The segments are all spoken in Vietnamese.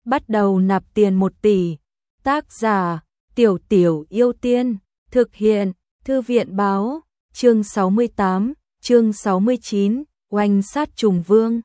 bắt đầu nạp tiền 1 tỷ. Tác giả, Tiểu Tiểu Yêu Tiên, thực hiện, Thư viện báo, chương 68, chương 69, oanh sát trùng vương.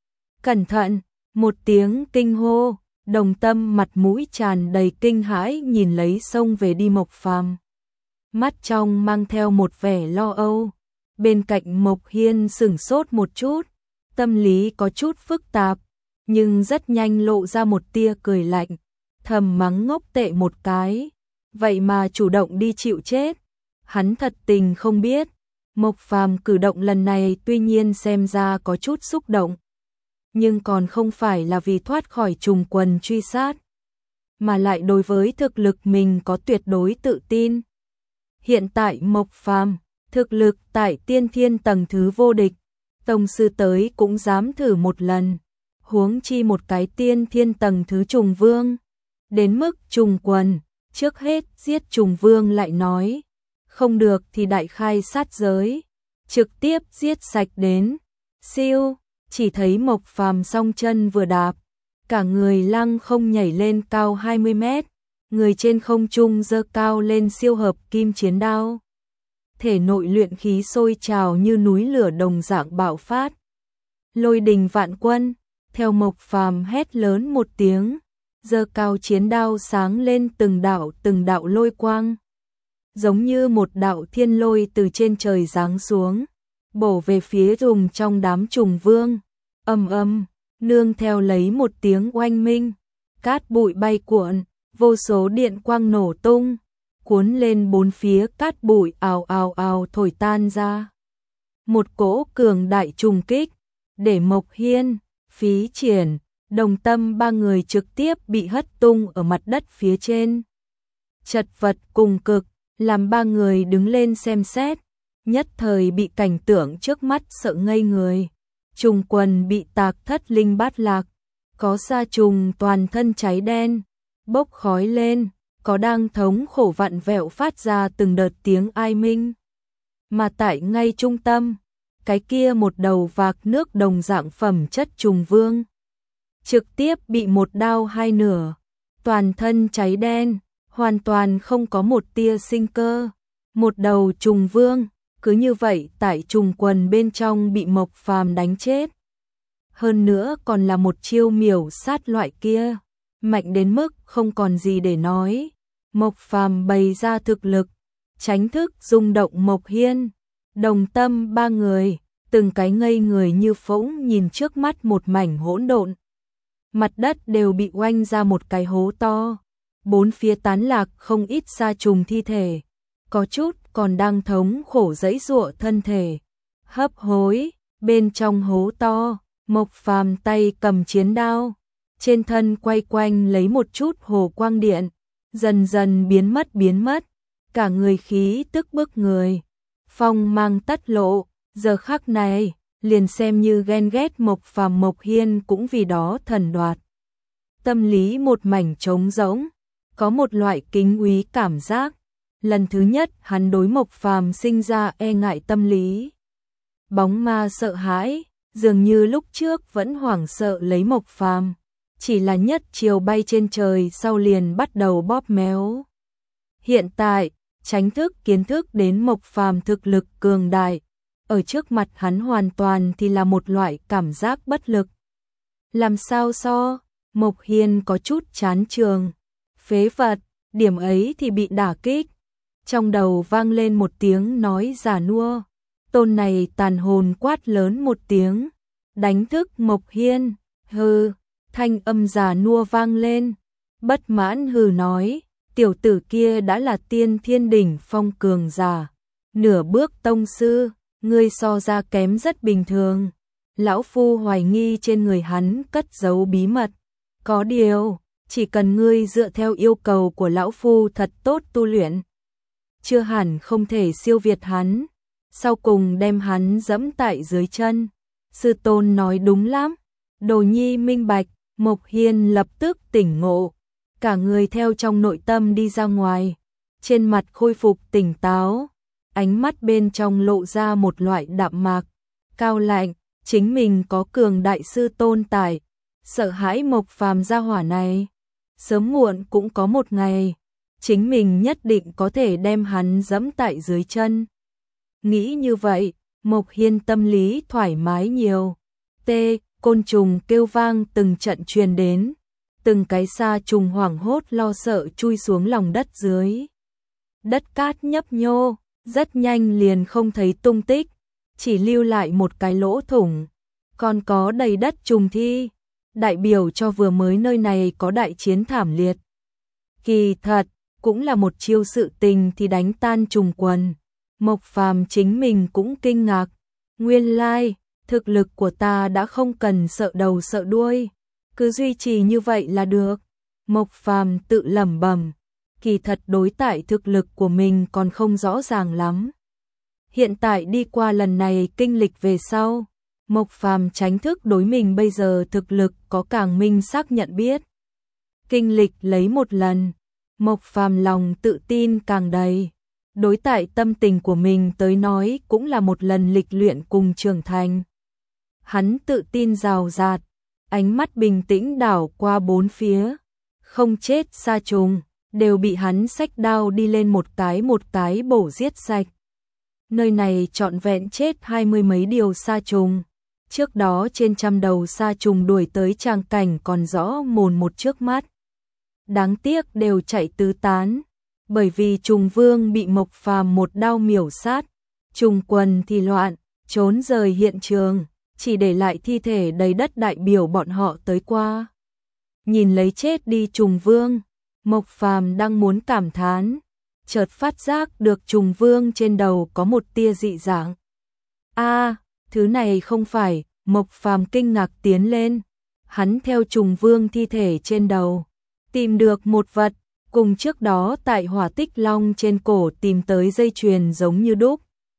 Cẩn thận, một tiếng kinh hô, Đồng Tâm mặt mũi tràn đầy kinh hãi nhìn lấy xông về đi Mộc Phàm. Mắt trong mang theo một vẻ lo âu, bên cạnh Mộc Hiên sửng sốt một chút, tâm lý có chút phức tạp, nhưng rất nhanh lộ ra một tia cười lạnh, thầm mắng ngốc tệ một cái, vậy mà chủ động đi chịu chết. Hắn thật tình không biết, Mộc Phàm cử động lần này tuy nhiên xem ra có chút xúc động, nhưng còn không phải là vì thoát khỏi trùng quần truy sát, mà lại đối với thực lực mình có tuyệt đối tự tin. Hiện tại Mộc Phàm, thực lực tại tiên thiên tầng thứ vô địch, tông sư tới cũng dám thử một lần, huống chi một cái tiên thiên tầng thứ trùng vương. Đến mức trùng quần, trước hết giết trùng vương lại nói, không được thì đại khai sát giới, trực tiếp giết sạch đến. Siêu, chỉ thấy Mộc Phàm song chân vừa đạp, cả người lăng không nhảy lên cao 20 mét, người trên không trung giơ cao lên siêu hợp kim chiến đao. Thể nội luyện khí sôi trào như núi lửa đồng dạng bạo phát. Lôi đình vạn quân, theo Mộc Phàm hét lớn một tiếng, giơ cao chiến đao sáng lên từng đạo lôi quang, giống như một đạo thiên lôi từ trên trời giáng xuống, bổ về phía trùng trong đám trùng vương. Ầm ầm, nương theo lấy một tiếng oanh minh, cát bụi bay cuộn, vô số điện quang nổ tung, cuốn lên bốn phía, cát bụi ào ào ào thổi tan ra. Một cỗ cường đại trùng kích, để Mộc Hiên, Phí Triển, Đồng Tâm ba người trực tiếp bị hất tung ở mặt đất phía trên. Chật vật cùng cực, làm ba người đứng lên xem xét, nhất thời bị cảnh tượng trước mắt sợ ngây người. Trùng quần bị tạc thất linh bát lạc, có sa trùng toàn thân cháy đen, bốc khói lên, có đang thống khổ vặn vẹo phát ra từng đợt tiếng ai minh. Mà tại ngay trung tâm, cái kia một đầu vạc nước đồng dạng phẩm chất trùng vương, trực tiếp bị một đao hai nửa, toàn thân cháy đen, hoàn toàn không có một tia sinh cơ. Một đầu trùng vương, cứ như vậy tại trùng quần bên trong bị Mộc Phàm đánh chết. Hơn nữa còn là một chiêu miểu sát loại kia, mạnh đến mức không còn gì để nói. Mộc Phàm bày ra thực lực, tránh thức rung động Mộc Hiên, Đồng Tâm ba người, từng cái ngây người như phỗng nhìn trước mắt một mảnh hỗn độn. Mặt đất đều bị oanh ra một cái hố to, bốn phía tán lạc không ít sa trùng thi thể, có chút còn đang thống khổ giãy giụa thân thể, hấp hối. Bên trong hố to, Mộc Phàm tay cầm chiến đao, trên thân quay quanh lấy một chút hồ quang điện, dần dần biến mất, cả người khí tức bức người, phong mang tất lộ. Giờ khắc này, liền xem như ghen ghét Mộc Phàm, Mộc Hiên cũng vì đó thần đoạt. Tâm lý một mảnh trống rỗng, có một loại kính úy cảm giác. Lần thứ nhất hắn đối Mộc Phàm sinh ra e ngại tâm lý. Bóng ma sợ hãi, dường như lúc trước vẫn hoảng sợ lấy Mộc Phàm, chỉ là nhất chiều bay trên trời sau liền bắt đầu bóp méo. Hiện tại, tránh thức kiến thức đến Mộc Phàm thực lực cường đại, ở trước mặt hắn hoàn toàn thì là một loại cảm giác bất lực. Làm sao so? Mộc Hiên có chút chán trường. Phế vật, điểm ấy thì bị đả kích. Trong đầu vang lên một tiếng nói già nua. Tôn này tàn hồn quát lớn một tiếng, đánh thức Mộc Hiên. Hừ, thanh âm già nua vang lên. Bất mãn hừ nói, tiểu tử kia đã là tiên thiên đỉnh phong cường giả, nửa bước tông sư, ngươi so ra kém rất bình thường. Lão phu hoài nghi trên người hắn cất giấu bí mật. Có điều, chỉ cần ngươi dựa theo yêu cầu của lão phu thật tốt tu luyện, chưa hẳn không thể siêu việt hắn, sau cùng đem hắn dẫm tại dưới chân. Sư tôn nói đúng lắm. Đồ nhi minh bạch. Mộc Hiên lập tức tỉnh ngộ, cả người theo trong nội tâm đi ra ngoài, trên mặt khôi phục tỉnh táo, ánh mắt bên trong lộ ra một loại đạm mạc, cao lạnh. Chính mình có cường đại sư tôn tại, sợ hãi Mộc Phàm gia hỏa này. Sớm muộn cũng có một ngày, chính mình nhất định có thể đem hắn dẫm tại dưới chân. Nghĩ như vậy, Mộc Hiên tâm lý thoải mái nhiều. Côn trùng kêu vang từng trận truyền đến, từng cái sa trùng hoảng hốt lo sợ chui xuống lòng đất dưới. Đất cát nhấp nhô, rất nhanh liền không thấy tung tích, chỉ lưu lại một cái lỗ thủng, còn có đầy đất trùng thi, đại biểu cho vừa mới nơi này có đại chiến thảm liệt. Kỳ thật, cũng là một chiêu sự tình thì đánh tan trùng quần. Mộc Phàm chính mình cũng kinh ngạc, nguyên lai, thực lực của ta đã không cần sợ đầu sợ đuôi, cứ duy trì như vậy là được. Mộc Phàm tự lẩm bẩm, kỳ thật đối tại thực lực của mình còn không rõ ràng lắm. Hiện tại đi qua lần này kinh lịch về sau, Mộc Phàm tránh thức đối mình bây giờ thực lực có càng minh xác nhận biết. Kinh lịch lấy một lần, Mộc Phàm lòng tự tin càng đầy. Đối tại tâm tình của mình tới nói cũng là một lần lịch luyện cùng trưởng thành. Hắn tự tin rào rạt, ánh mắt bình tĩnh đảo qua bốn phía, không chết sa trùng, đều bị hắn xách đao đi lên một cái bổ giết sạch. Nơi này trọn vẹn chết 20 mấy điều sa trùng, trước đó trên trăm đầu sa trùng đuổi tới tràng cảnh còn rõ mồn một trước mắt. Đáng tiếc đều chạy tứ tán, bởi vì trùng vương bị Mộc Phàm một đao miểu sát, trùng quần thì loạn, trốn rời hiện trường, chỉ để lại thi thể đầy đất đại biểu bọn họ tới qua. Nhìn lấy chết đi trùng vương, Mộc Phàm đang muốn cảm thán, chợt phát giác được trùng vương trên đầu có một tia dị dạng. Thứ này không phải, Mộc Phàm kinh ngạc tiến lên, hắn theo trùng vương thi thể trên đầu, tìm được một vật, cùng trước đó tại Hỏa Tích Long trên cổ tìm tới dây chuyền giống như đúc.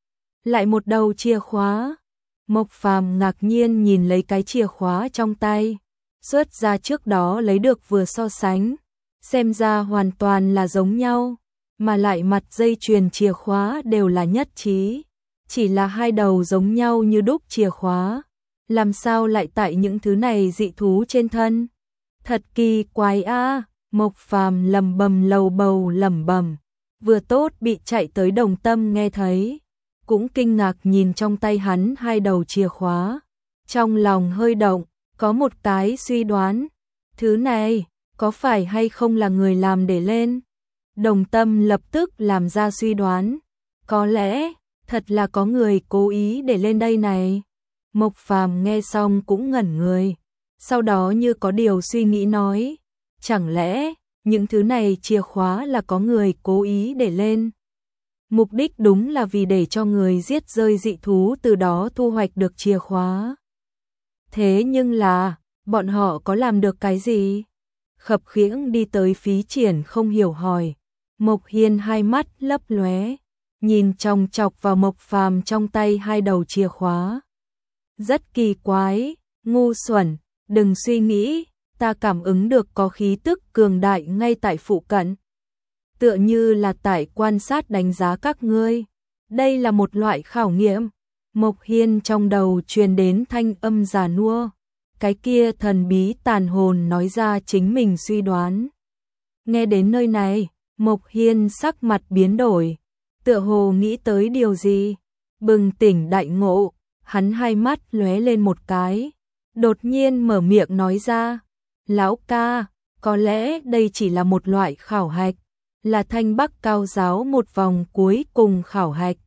Lại một đầu chìa khóa. Mộc Phàm ngạc nhiên nhìn lấy cái chìa khóa trong tay, xuất ra trước đó lấy được vừa so sánh, xem ra hoàn toàn là giống nhau, mà lại mặt dây chuyền chìa khóa đều là nhất trí, chỉ là hai đầu giống nhau như đúc chìa khóa, làm sao lại tại những thứ này dị thú trên thân? Thật kỳ quái a. Mộc Phàm lẩm bẩm lầu bầu lẩm bẩm, vừa tốt bị chạy tới Đồng Tâm nghe thấy, cũng kinh ngạc nhìn trong tay hắn hai đầu chìa khóa, trong lòng hơi động, có một cái suy đoán, thứ này có phải hay không là người làm để lên? Đồng Tâm lập tức làm ra suy đoán, có lẽ thật là có người cố ý để lên đây này. Mộc Phàm nghe xong cũng ngẩn người, sau đó như có điều suy nghĩ nói, chẳng lẽ những thứ này chìa khóa là có người cố ý để lên? Mục đích đúng là vì để cho người giết rơi dị thú từ đó thu hoạch được chìa khóa. Thế nhưng là, bọn họ có làm được cái gì? Khập khiễng đi tới Phí Triển không hiểu hỏi. Mộc Hiên hai mắt lấp lóe, nhìn chòng chọc vào Mộc Phàm trong tay hai đầu chìa khóa. Rất kỳ quái, ngu xuẩn, đừng suy nghĩ, ta cảm ứng được có khí tức cường đại ngay tại phụ cận. Tựa như là tại quan sát đánh giá các ngươi. Đây là một loại khảo nghiệm. Mộc Hiên trong đầu truyền đến thanh âm già nua. Cái kia thần bí tàn hồn nói ra chính mình suy đoán. Nghe đến nơi này, Mộc Hiên sắc mặt biến đổi. Tựa hồ nghĩ tới điều gì. Bừng tỉnh đại ngộ, hắn hai mắt lóe lên một cái. Đột nhiên mở miệng nói ra. Lão ca, có lẽ đây chỉ là một loại khảo hạch. Là Thanh Bắc Cao giáo một vòng cuối cùng khảo hạch.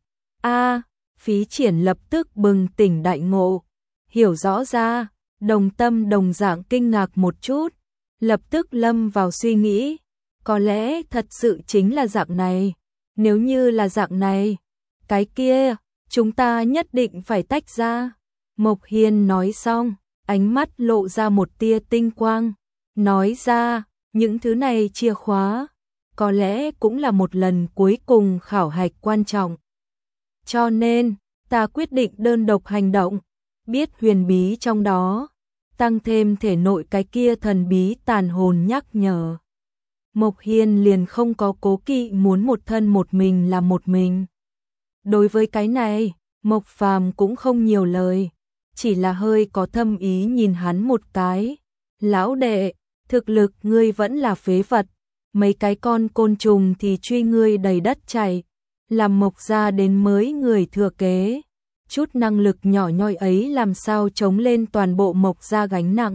Phí Triển lập tức bừng tỉnh đại ngộ, hiểu rõ ra, Đồng Tâm đồng dạng kinh ngạc một chút, lập tức lâm vào suy nghĩ, có lẽ thật sự chính là dạng này, nếu như là dạng này, cái kia, chúng ta nhất định phải tách ra. Mộc Hiên nói xong, ánh mắt lộ ra một tia tinh quang, nói ra, những thứ này chìa khóa, có lẽ cũng là một lần cuối cùng khảo hạch quan trọng. Cho nên, ta quyết định đơn độc hành động, biết huyền bí trong đó, tăng thêm thể nội cái kia thần bí tàn hồn nhắc nhở. Mộc Hiên liền không có cố kỵ muốn một thân một mình là một mình. Đối với cái này, Mộc Phàm cũng không nhiều lời, chỉ là hơi có thâm ý nhìn hắn một cái, Lão đệ, thực lực ngươi vẫn là phế vật, mấy cái con côn trùng thì truy ngươi đầy đất chảy, làm Mộc gia đến mới người thừa kế. Chút năng lực nhỏ nhoi ấy làm sao chống lên toàn bộ Mộc gia gánh nặng.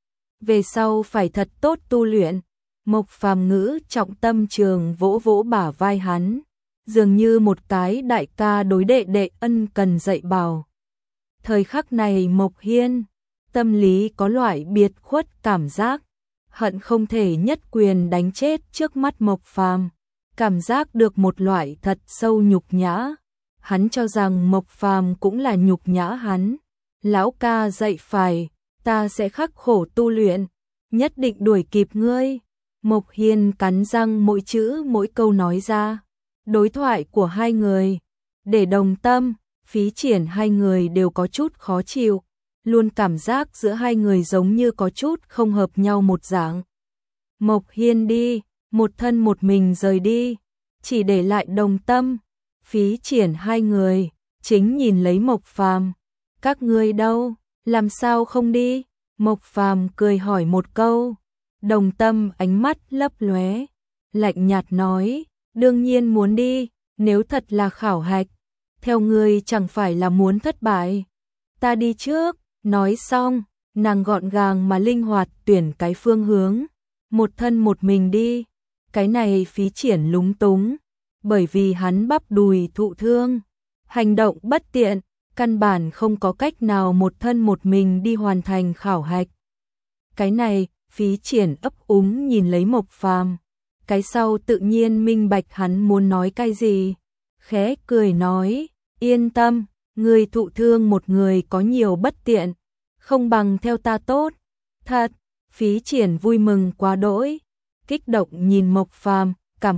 Về sau phải thật tốt tu luyện. Mộc Phàm ngữ trọng tâm trường vỗ vỗ bả vai hắn, dường như một cái đại ca đối đệ đệ ân cần dạy bảo. Thời khắc này Mộc Hiên, tâm lý có loại biệt khuất cảm giác, hận không thể nhất quyền đánh chết trước mắt Mộc Phàm, cảm giác được một loại thật sâu nhục nhã. Hắn cho rằng Mộc Phàm cũng là nhục nhã hắn. Lão ca dạy phải, ta sẽ khắc khổ tu luyện, nhất định đuổi kịp ngươi. Mộc Hiên cắn răng mỗi chữ mỗi câu nói ra. Đối thoại của hai người, để Đồng Tâm, Phí Triển hai người đều có chút khó chịu, luôn cảm giác giữa hai người giống như có chút không hợp nhau một dạng. Mộc Hiên đi, một thân một mình rời đi, chỉ để lại Đồng Tâm, Phí Triển hai người, chính nhìn lấy Mộc Phàm. Các ngươi đâu, làm sao không đi? Mộc Phàm cười hỏi một câu. Đồng Tâm ánh mắt lấp lóe, lạnh nhạt nói, đương nhiên muốn đi, nếu thật là khảo hạch, theo ngươi chẳng phải là muốn thất bại. Ta đi trước, nói xong, nàng gọn gàng mà linh hoạt tuyển cái phương hướng, một thân một mình đi. Cái này Phí Triển lúng túng, bởi vì hắn bắp đùi thụ thương, hành động bất tiện, căn bản không có cách nào một thân một mình đi hoàn thành khảo hạch. Cái này, Phí Triển ấp úng nhìn lấy Mộc Phàm, cái sau tự nhiên minh bạch hắn muốn nói cái gì, khẽ cười nói, yên tâm, người thụ thương một người có nhiều bất tiện, không bằng theo ta tốt. Thật, Phí Triển vui mừng quá đỗi, kích động nhìn Mộc Phàm,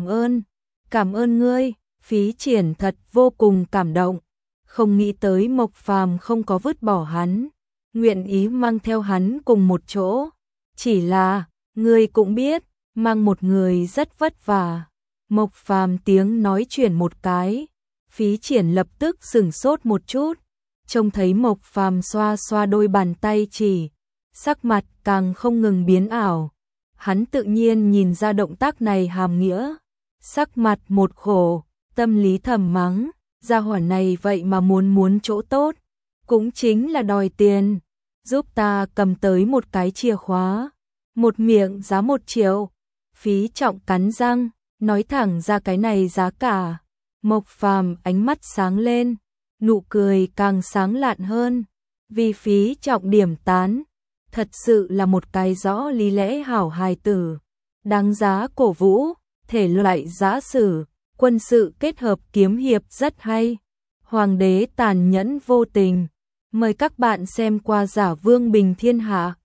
cảm ơn ngươi. Phí Triển thật vô cùng cảm động, không nghĩ tới Mộc Phàm không có vứt bỏ hắn, nguyện ý mang theo hắn cùng một chỗ. Chỉ là, ngươi cũng biết, mang một người rất vất vả. Mộc Phàm tiếng nói chuyển một cái, Phí Triển lập tức sửng sốt một chút, trông thấy Mộc Phàm xoa xoa đôi bàn tay chỉ, sắc mặt càng không ngừng biến ảo. Hắn tự nhiên nhìn ra động tác này hàm nghĩa, sắc mặt một khổ, tâm lý thầm mắng, gia hỏa này vậy mà muốn chỗ tốt, cũng chính là đòi tiền, giúp ta cầm tới một cái chìa khóa, một miệng giá 1 triệu. Phí Trọng cắn răng, nói thẳng ra cái này giá cả. Mộc Phàm ánh mắt sáng lên, nụ cười càng sáng lạn hơn, vì Phí Trọng điểm tán, thật sự là một cái rõ lý lẽ hảo hài tử, đáng giá cổ vũ, thể loại giã sử, quân sự kết hợp kiếm hiệp rất hay. Hoàng đế tàn nhẫn vô tình. Mời các bạn xem qua Giả Vương Bình Thiên Hạ.